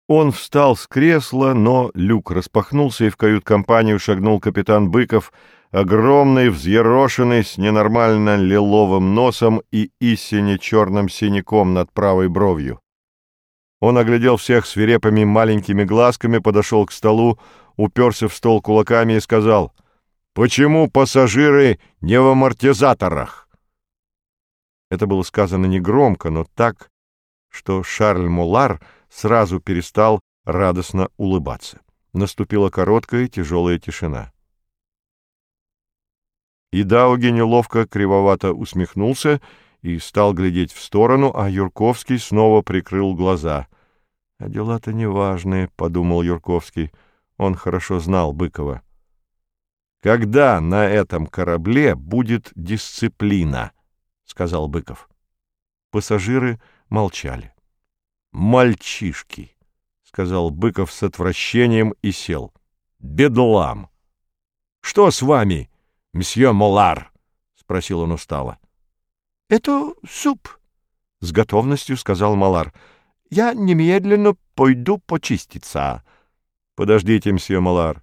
Он встал с кресла, но люк распахнулся, и в кают-компанию шагнул капитан Быков, огромный, взъерошенный, с ненормально лиловым носом и истине черным синяком над правой бровью. Он оглядел всех свирепыми маленькими глазками, подошел к столу, уперся в стол кулаками и сказал: «Почему пассажиры не в амортизаторах?» Это было сказано негромко, но так, что Шарль Моллар сразу перестал радостно улыбаться. Наступила короткая тяжелая тишина. И Дауги неловко кривовато усмехнулся и стал глядеть в сторону, а Юрковский снова прикрыл глаза. «А дела-то неважные», — подумал Юрковский. Он хорошо знал Быкова. «Когда на этом корабле будет дисциплина?» — сказал Быков. Пассажиры молчали. «Мальчишки», — сказал Быков с отвращением и сел. «Бедлам!» «Что с вами, мсье Моллар?» — спросил он устало. «Это суп», — с готовностью сказал Моллар. «Я немедленно пойду почиститься». «Подождите, мсье Моллар».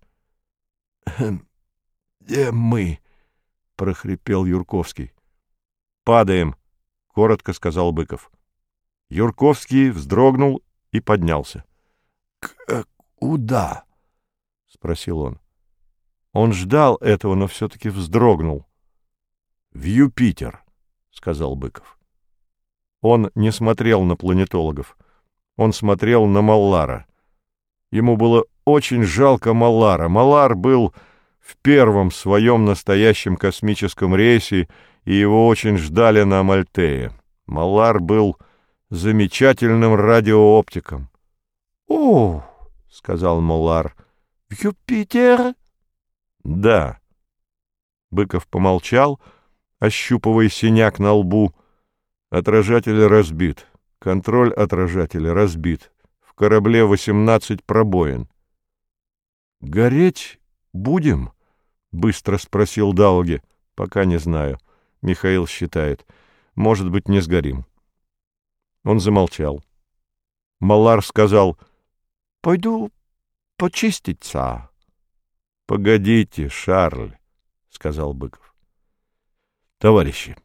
«Где мы?» — прохрипел Юрковский. «Падаем», — коротко сказал Быков. Юрковский вздрогнул и поднялся. «Куда?» — спросил он. Он ждал этого, но все-таки вздрогнул. «В Юпитер», — сказал Быков. Он не смотрел на планетологов. Он смотрел на Моллара. Ему было очень жалко Моллара. Моллар был в первом своем настоящем космическом рейсе, и его очень ждали на Амальтее. Моллар был замечательным радиооптиком. «О, — сказал Моллар, — в Юпитер?» «Да». Быков помолчал, ощупывая синяк на лбу. «Отражатель разбит. Контроль отражателя разбит. В корабле 18 пробоин». «Гореть будем?» — быстро спросил Дауги. «Пока не знаю. Михаил считает. Может быть, не сгорим». Он замолчал. Моллар сказал: «Пойду почиститься». «Погодите, Шарль», — сказал Быков. «Товарищи,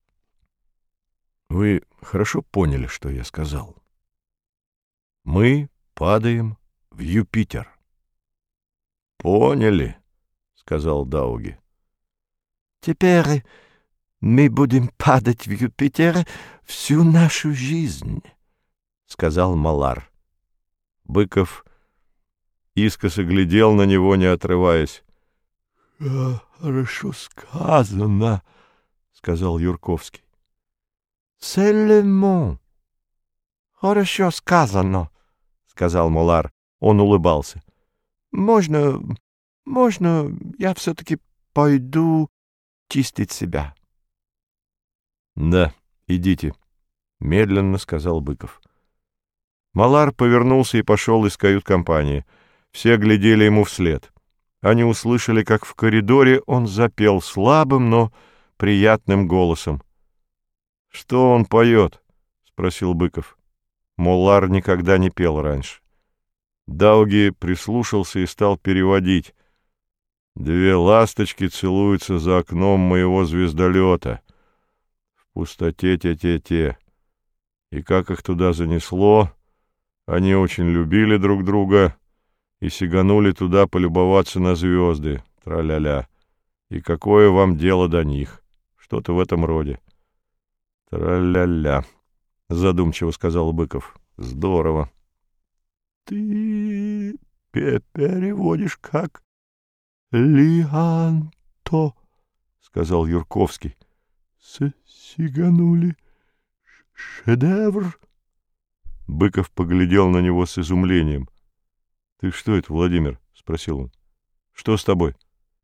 вы хорошо поняли, что я сказал? Мы падаем в Юпитер». «Поняли», — сказал Дауги. «Теперь мы будем падать в Юпитер всю нашу жизнь», — сказал Моллар. Быков искоса глядел на него, не отрываясь. «Хорошо сказано», — сказал Юрковский. «C'est le mot. Хорошо сказано», — сказал Моллар. Он улыбался. «Можно, я все-таки пойду чистить себя». «Да, идите», — медленно сказал Быков. Моллар повернулся и пошел из кают-компании. Все глядели ему вслед. Они услышали, как в коридоре он запел слабым, но приятным голосом. «Что он поет?» — спросил Быков. Моллар никогда не пел раньше. Дауги прислушался и стал переводить. «Две ласточки целуются за окном моего звездолета. В пустоте те-те-те. И как их туда занесло, они очень любили друг друга и сиганули туда полюбоваться на звезды. Тра-ля-ля. И какое вам дело до них?» Что-то в этом роде. «Тра-ля-ля», — задумчиво сказал Быков. «Здорово». «Ты переводишь как Лианто», — сказал Юрковский. «Сиганули. Шедевр». Быков поглядел на него с изумлением. «Ты что это, Владимир?» — спросил он. «Что с тобой?»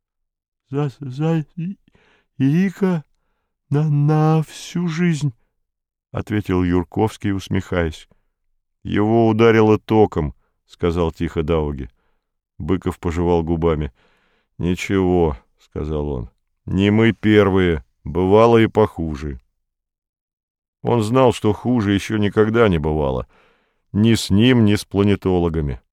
«Заика на всю жизнь», — ответил Юрковский, усмехаясь. «Его ударило током», — сказал тихо Дауги. Быков пожевал губами. «Ничего», — сказал он, — «не мы первые, бывало и похуже». Он знал, что хуже еще никогда не бывало. ни с ним, ни с планетологами.